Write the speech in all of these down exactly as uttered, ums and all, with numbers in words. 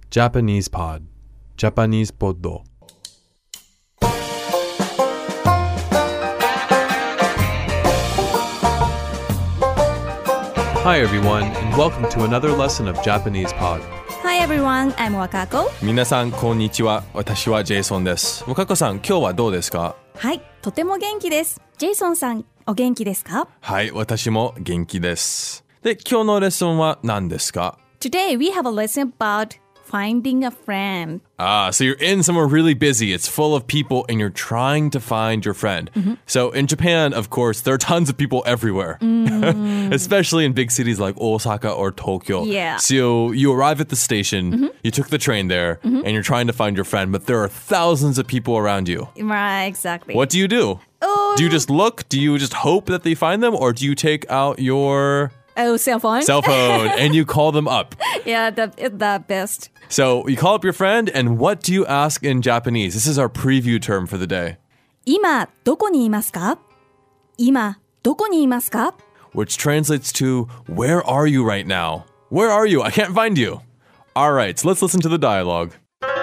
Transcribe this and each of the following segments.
Japanese Pod Japanese Pod Hi everyone, and welcome to another lesson of Japanese Pod. Hi everyone, I'm Wakako. 皆さんこんにちは。私はジェイソンです。若子さん、今日はどうですか？ はい、とても元気です。ジェイソンさん、お元気ですか？ はい、私も元気です。で、今日のレッスンは何ですか？ Today we have a lesson about finding a friend. Ah, so you're in somewhere really busy. It's full of people and you're trying to find your friend. Mm-hmm. So in Japan, of course, there are tons of people everywhere. Mm. Especially in big cities like Osaka or Tokyo. Yeah. So you arrive at the station, mm-hmm. you took the train there, mm-hmm. and you're trying to find your friend, but there are thousands of people around you. Right, exactly. What do you do? Oh. Do you just look? Do you just hope that they find them? Or do you take out your... Oh, cell phone? Cell phone, and you call them up. Yeah, the, the best. So you call up your friend, and what do you ask in Japanese? This is our preview term for the day. 今、どこにいますか？今、どこにいますか？ Which translates to, where are you right now? Where are you? I can't find you. All right, so let's listen to the dialogue.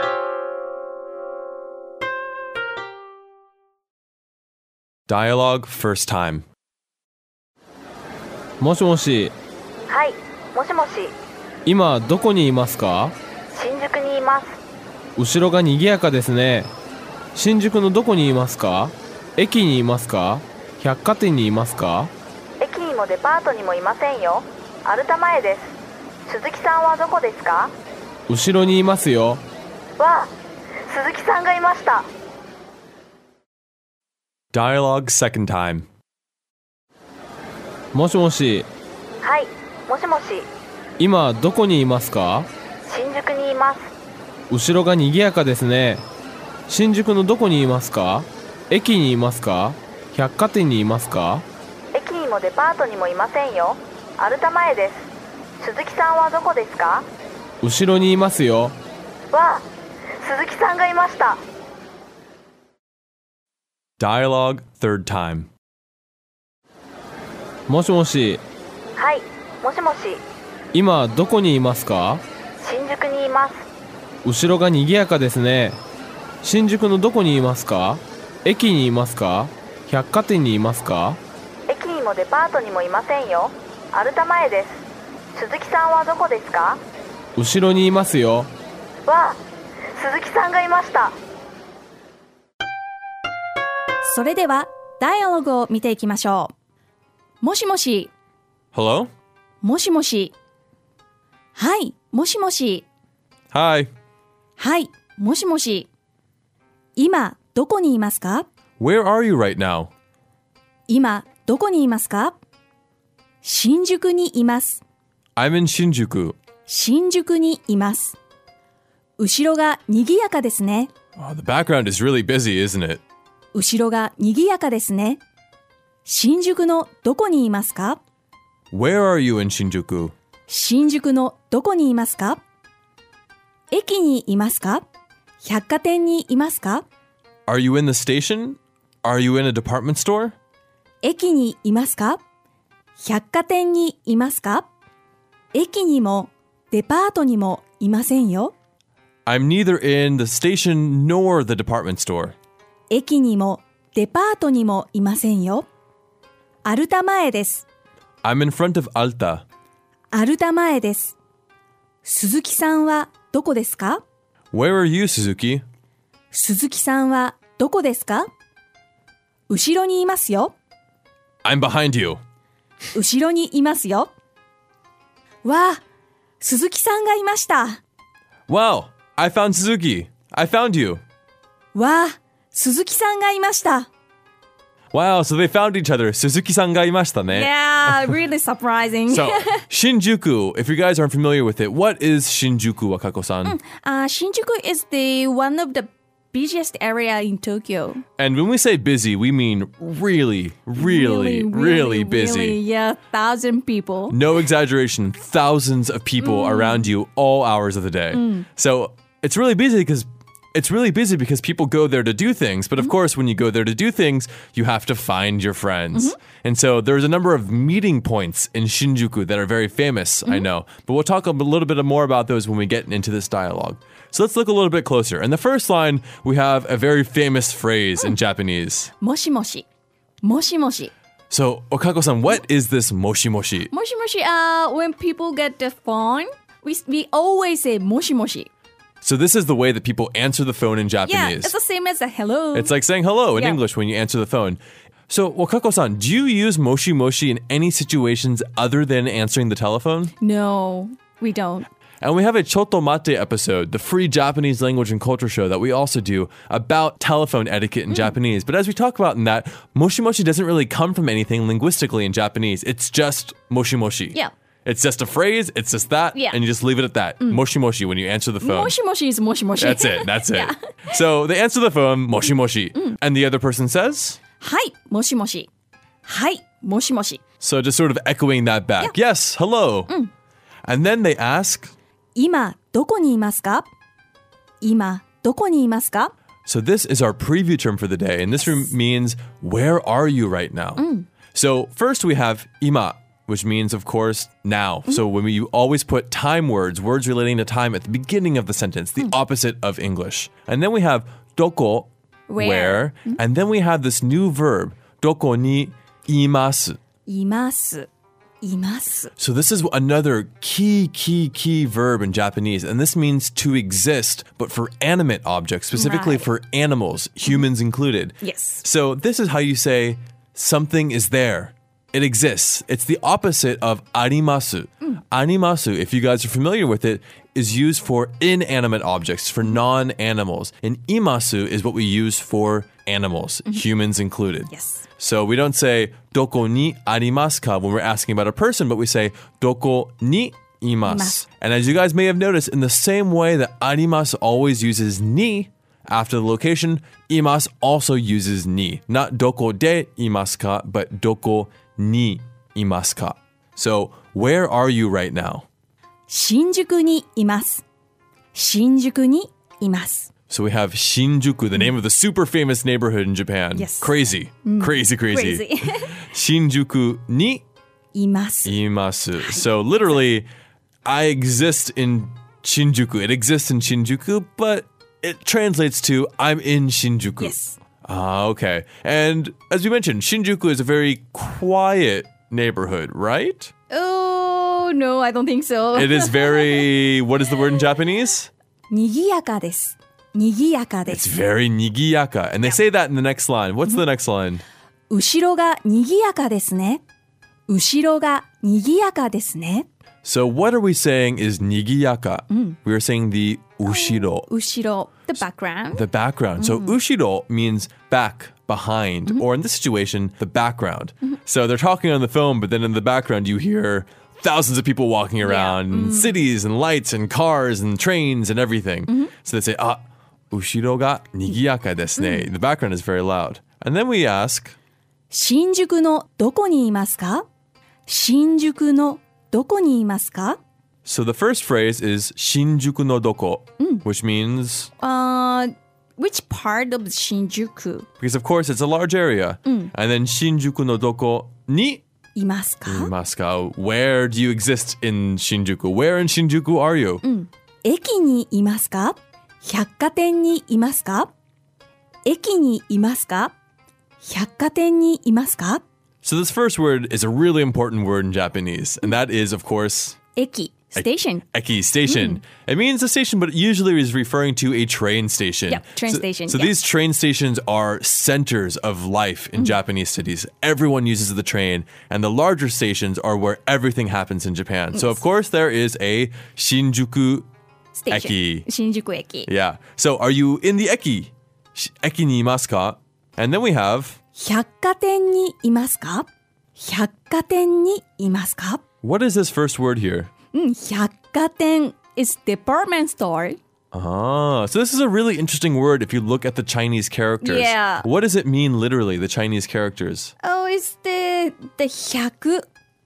Dialogue first time. もしもし。 はい、もしもし。 今どこにいますか？ 新宿にいます。 後ろが賑やかですね。新宿のどこにいますか？駅にいますか？百貨店にいますか？ 駅にもデパートにもいませんよ。アルタ前です。鈴木さんはどこですか？ 後ろにいますよ。 わあ、鈴木さんがいました。 Dialogue second time. もしもし。 はい、もしもし。 今どこにいますか？ 新宿にいます。 後ろが賑やかですね。新宿のどこにいますか？駅にいますか？百貨店にいますか？ 駅にもデパートにもいませんよ。アルタ前です。鈴木さんはどこですか？ 後ろにいますよ。 わあ、鈴木さんがいました。 Dialogue third time. もしもし。 はい、もしもし。 今どこにいますか？ 新宿にいます。 後ろが賑やかですね。新宿のどこにいますか？駅にいますか？百貨店にいますか？ 駅にもデパートにもいませんよ。アルタ前です。鈴木さんはどこですか？ 後ろにいますよ。 わあ、鈴木さんがいました。 それでは、ダイアログを見ていきましょう。もしもし。 Hello? もしもし。はい、もしもし。 Hi. はい、もしもし。今、どこにいますか？ Where are you right now? 今、どこにいますか？新宿にいます。 I'm in Shinjuku. 新宿にいます。後ろが賑やかですね。 Oh, the background is really busy, isn't it? 後ろが賑やかですね。新宿のどこにいますか？ Where are you in Shinjuku? 新宿のどこにいますか？駅にいますか？百貨店にいますか？ Are you in the station? Are you in a department store? 駅にいますか？百貨店にいますか？駅にもデパートにもいませんよ。 I'm neither in the station nor the department store. 駅にもデパートにもいませんよ。アルタ前です。 I'm in front of Alta. アルタ前です。鈴木さんはどこですか？ Where are you, Suzuki? 鈴木さんはどこですか？後ろにいますよ。 I'm behind you. 後ろにいますよ。わあ、鈴木さんがいました。 Wow, I found Suzuki. I found you. わあ、鈴木さんがいました。 Wow, so they found each other. Suzuki-sanがいましたね。 Yeah, really surprising. So, Shinjuku, if you guys aren't familiar with it, what is Shinjuku, Wakako-san? Uh, Shinjuku is the one of the busiest area in Tokyo. And when we say busy, we mean really, really, really, really busy. Really, yeah, thousand people. No exaggeration, thousands of people mm. around you all hours of the day. Mm. So, it's really busy because it's really busy because people go there to do things. But of course, when you go there to do things, you have to find your friends. And so there's a number of meeting points in Shinjuku that are very famous, I know. But we'll talk a little bit more about those when we get into this dialogue. So let's look a little bit closer. In the first line, we have a very famous phrase in Japanese. もしもし。もしもし。 So, Okako-san, what is this moshi moshi? もしもし、uh, when people get the phone, we, we always say もしもし. So this is the way that people answer the phone in Yeah, Japanese. it's the same as a hello. It's like saying hello in Yeah. English when you answer the phone. So, Wakako-san, do you use moshi moshi in any situations other than answering the telephone? No, we don't. And we have a Choto Mate episode, the free Japanese language and culture show that we also do about telephone etiquette in Japanese. But as we talk about in that, moshi moshi doesn't really come from anything linguistically in Japanese. It's just moshi moshi. Yeah. It's just a phrase, it's just that, Yeah. and you just leave it at that. Moshi moshi when you answer the phone. もしもし is もしもし. That's it, that's it. So they answer the phone, moshi moshi. And the other person says? はい、もしもし。はい、もしもし。 So just sort of echoing that back. Yes, hello. And then they ask, 今、どこにいますか今、どこにいますか so this is our preview term for the day, and this rem- means, where are you right now? So first we have ima, which means, of course, now. So when we always put time words, words relating to time at the beginning of the sentence, the opposite of English. And then we have doko, Where. where, and then we have this new verb, doko ni imasu. います。います。 So this is another key, key, key verb in Japanese, and this means to exist, but for animate objects, specifically Right. for animals, humans included. Yes. So this is how you say something is there. It exists. It's the opposite of arimasu. Arimasu, if you guys are familiar with it, is used for inanimate objects, for non-animals. And imasu is what we use for animals, humans included. Yes. So we don't say doko ni arimasu ka when we're asking about a person, but we say doko ni imasu. Imasu. And as you guys may have noticed, in the same way that arimasu always uses ni after the location, imasu also uses ni. Not doko de imasu ka, but doko ni imasu ka. So where are you right now? 新宿にいます。新宿にいます。 So we have Shinjuku, the name of the super famous neighborhood in Japan. Yes. Crazy. Crazy, crazy. Crazy. Shinjuku ni います。 imasu. So literally, I exist in Shinjuku. It exists in Shinjuku, but it translates to I'm in Shinjuku. Yes. Ah, okay. And as we mentioned, Shinjuku is a very quiet neighborhood, right? Oh, no, I don't think so. It is very, what is the word in Japanese? にぎやかです。にぎやかで It's す。 very nigiyaka. And they say that in the next line. What's the next line? 後ろがにぎやかですね。後ろがにぎやかですね。 So what are we saying is nigiyaka? We are saying the ushiro, 後ろ、the background. the background. So ushiro means back, behind, or in this situation, the background. So they're talking on the phone, but then in the background you hear thousands of people walking around, and cities and lights and cars and trains and everything. So they say, ah, ushiro ga nigiyaka desu ne. The background is very loud. And then we ask, 新宿のどこにいますか新宿のどこにいますか so the first phrase is Shinjuku no doko, which means, Uh, which part of Shinjuku because of course it's a large area. And then Shinjuku no doko ni いますか imasu ka? Where do you exist in Shinjuku? Where in Shinjuku are you? 駅にいますか百貨店にいますか駅にいますか百貨店にいますか So this first word is a really important word in Japanese, and that is, of course, 駅 station. eki, station. It means a station, but it usually is referring to a train station. Yep, train so, station, So yeah. these train stations are centers of life in Japanese cities. Everyone uses the train, and the larger stations are where everything happens in Japan. So of course there is a Shinjuku Station. eki. 新宿駅 Yeah. So are you in the eki? Sh- Eki ni imasu ka? And then we have, 百貨店にいますか百貨店にいますか what is this first word here? うん、百貨店 is department store. Ah, so this is a really interesting word if you look at the Chinese characters. Yeah. What does it mean literally, the Chinese characters? Oh, it's the, the 百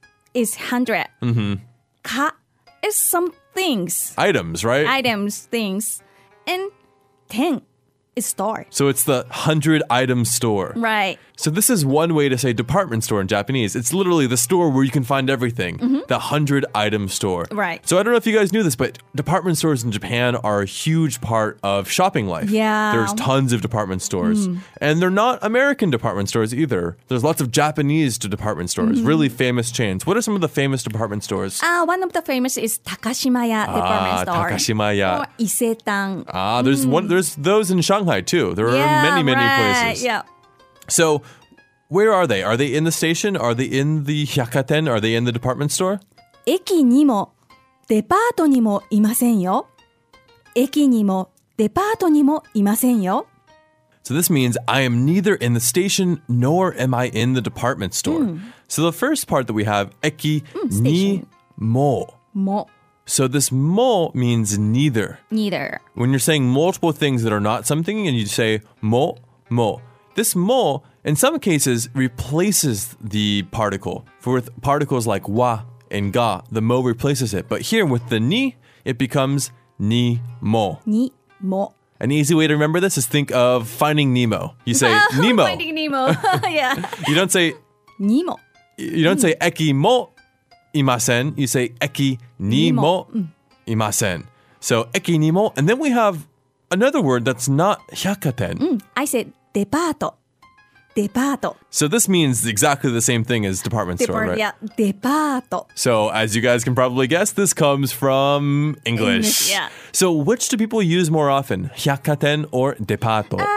is hundred. Mm-hmm. か is some things. Items, right? Items, things. And ten is store. So it's the hundred item store. Right. So this is one way to say department store in Japanese. It's literally the store where you can find everything. Mm-hmm. The hundred item store. Right. So I don't know if you guys knew this, but department stores in Japan are a huge part of shopping life. Yeah. There's tons of department stores. Mm. And they're not American department stores either. There's lots of Japanese department stores, mm-hmm. really famous chains. What are some of the famous department stores? Uh, one of the famous is Takashimaya department ah, store. Takashimaya. Or Isetan. Ah, there's mm. one. There's those in Shanghai too. There yeah, are many, many right. places. Yeah. So, where are they? Are they in the station? Are they in the hyakaten? Are they in the department store? 駅にもデパートにもいませんよ。駅にもデパートにもいませんよ。 So this means I am neither in the station nor am I in the department store. Mm. So the first part that we have, eki mm, ni mo. Mo. So this mo means neither. Neither. When you're saying multiple things that are not something and you say mo, mo. This mo, in some cases, replaces the particle. For with particles like wa and ga, the mo replaces it. But here with the ni, it becomes ni mo. Ni mo. An easy way to remember this is think of Finding Nemo. You say Nemo. Finding Nemo. Yeah. You don't say Nemo. You don't say eki mo imasen. You say eki ni mo imasen. So eki ni mo, and then we have another word that's not hyakaten. Mm, I said デパート。デパート。 So this means exactly the same thing as department store, right? Yeah, デパート。 So as you guys can probably guess, this comes from English. English, yeah. So which do people use more often, hyakaten or depato? Uh,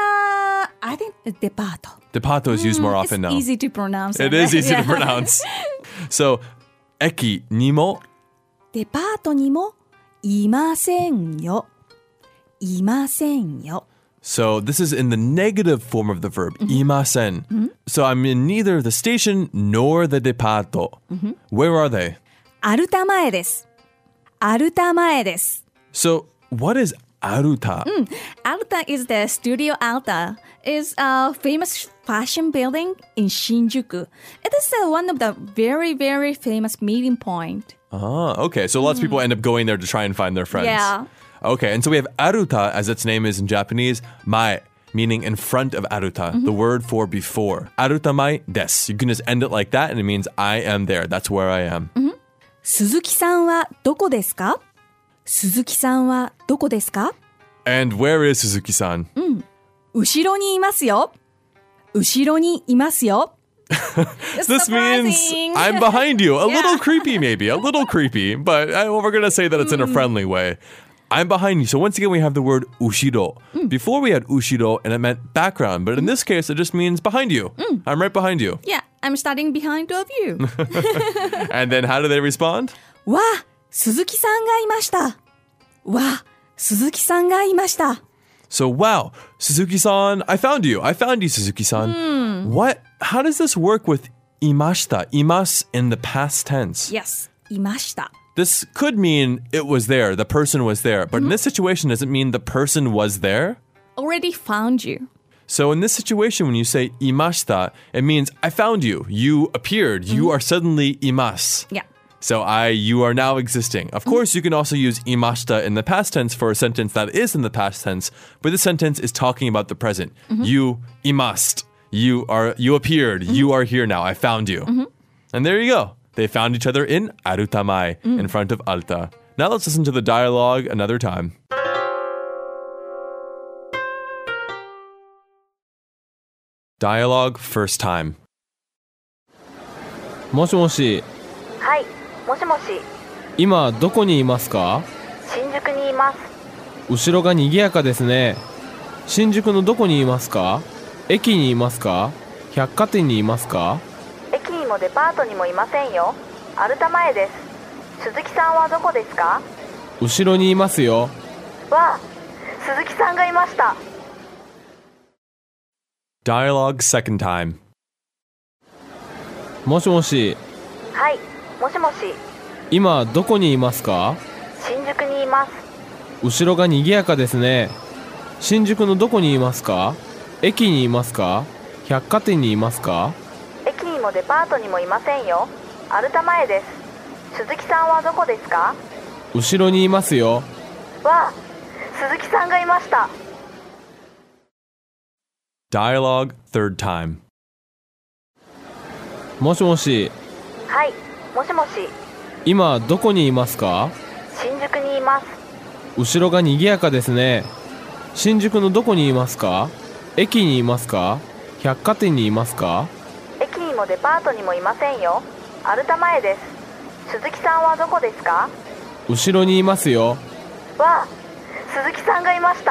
I think デパート。 Depato is used more often it's now. It's easy to pronounce. It right? is easy yeah. to pronounce. So, eki ni mo. デパートにもいませんよ。いませんよ。 So this is in the negative form of the verb, mm-hmm. imasen. Mm-hmm. So I'm in neither the station nor the depato. Mm-hmm. Where are they? アルタ前です。アルタ前です。 So what is Aruta? Mm, Alta is the Studio Alta. It's a famous fashion building in Shinjuku. It is uh, one of the very, very famous meeting point. Ah, okay. So lots mm. of people end up going there to try and find their friends. Yeah. Okay, and so we have Aruta, as its name is in Japanese, mae, meaning in front of Aruta, mm-hmm. the word for before. Aruta mae desu. You can just end it like that, and it means I am there. That's where I am. Mm-hmm. 鈴木さんはどこですか? 鈴木さんはどこですか? And where is Suzuki-san? うん。後ろにいますよ。後ろにいますよ。 This means I'm behind you. A yeah. little creepy, maybe. A little creepy. But uh, well, we're going to say that it's in a friendly way. I'm behind you. So once again, we have the word ushiro. Mm. Before we had ushiro, and it meant background. But in this case, it just means behind you. Mm. I'm right behind you. Yeah, I'm standing behind of you. And then how do they respond? わあ、鈴木さんがいました。わあ、鈴木さんがいました。 So, wow, Suzuki-san, I found you. I found you, Suzuki-san. Mm. What? How does this work with imashita? Imas in the past tense. Yes, いました。 This could mean it was there, the person was there. But mm-hmm. in this situation, does it mean the person was there? Already found you. So in this situation, when you say imashita, it means I found you. You appeared. Mm-hmm. You are suddenly imas. Yeah. So I, you are now existing. Of course, mm-hmm. you can also use imashita in the past tense for a sentence that is in the past tense, but this sentence is talking about the present. Mm-hmm. You imast. You are. You appeared. Mm-hmm. You are here now. I found you. Mm-hmm. And there you go. They found each other in Arutamai, mm. in front of Alta. Now let's listen to the dialogue another time. Dialogue first time. もしもし。 はい、もしもし。 今どこにいますか？ 新宿にいます。 後ろが賑やかですね。新宿のどこにいますか？駅にいますか？百貨店にいますか？ 駅にもデパートにもいませんよ。アルタ前です。鈴木さんはどこですか？ 後ろにいますよ。 わあ、鈴木さんがいました。 Dialogue second time. もしもし。 はい、もしもし。 今どこにいますか？ 新宿にいます。 後ろが賑やかですね。新宿のどこにいますか？駅にいますか？百貨店にいますか？ 駅にもデパートにもいませんよ。アルタ前です。鈴木さんはどこですか？ 後ろにいますよ。 わあ、鈴木さんがいました。 Dialogue third time. もしもし、 はい、もしもし、 今どこにいますか？ 新宿にいます。 後ろが賑やかですね。新宿のどこにいますか？駅にいますか？百貨店にいますか？ 駅にもデパートにもいませんよ。アルタ前です。鈴木さんはどこですか？ 後ろにいますよ。 わあ、鈴木さんがいました。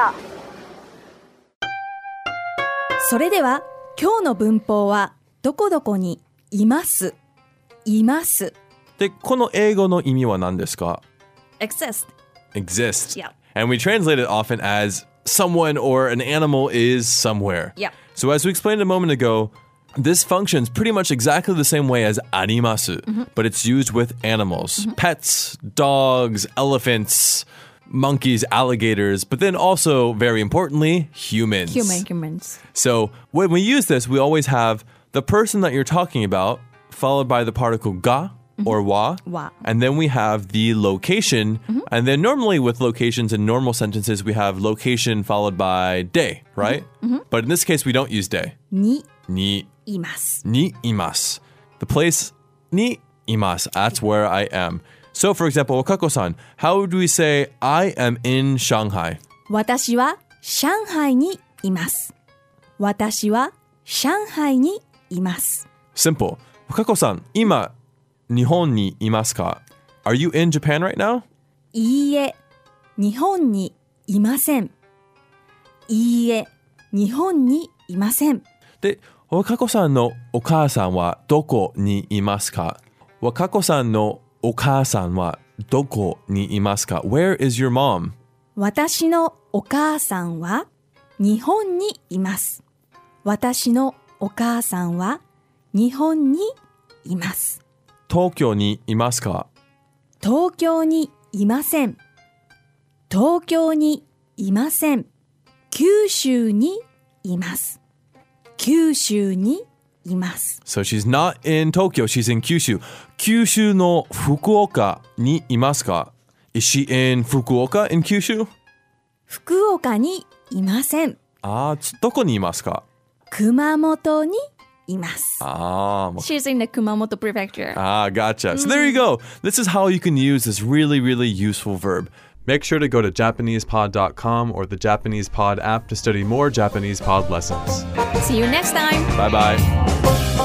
それでは今日の文法はどこどこにいますいますで、この英語の意味は何ですか？ exist Exist. Yeah. And we translate it often as someone or an animal is somewhere. Yeah. So as we explained a moment ago, this functions pretty much exactly the same way as arimasu, mm-hmm. but it's used with animals. Mm-hmm. Pets, dogs, elephants, monkeys, alligators, but then also, very importantly, humans. Human, humans. So when we use this, we always have the person that you're talking about followed by the particle ga mm-hmm. or wa. Wa. And then we have the location. Mm-hmm. And then normally with locations in normal sentences, we have location followed by de, right? Mm-hmm. But in this case, we don't use de. に Ni, います ni imasu. The place ni imasu. That's where I am. So for example, Wakako-san, how do we say I am in Shanghai? 私は上海にいます私は上海にいます Simple. Wakako-san, ima Nihon ni imasu ka? Are you in Japan right now? いいえ日本にいませんいいえ日本にいませんで、Wakako-sanのお母さんはどこにいますか？Wakako-sanのお母さんはどこにいますか？ Where is your mom? 私のお母さんは日本にいます私のお母さんは日本にいます東京にいますか？ 東京にいません東京にいません九州にいます九州にいます So she's not in Tokyo, she's in Kyushu. 九州の福岡にいますか？ Is she in Fukuoka in Kyushu? 福岡にいませんあー、どこにいますか？ 熊本にいますあー、 She's in the Kumamoto prefecture. Ah, gotcha. So there you go. This is how you can use this really, really useful verb. Make sure to go to Japanese pod dot com or the Japanese Pod app to study more Japanese Pod lessons. See you next time. Bye bye.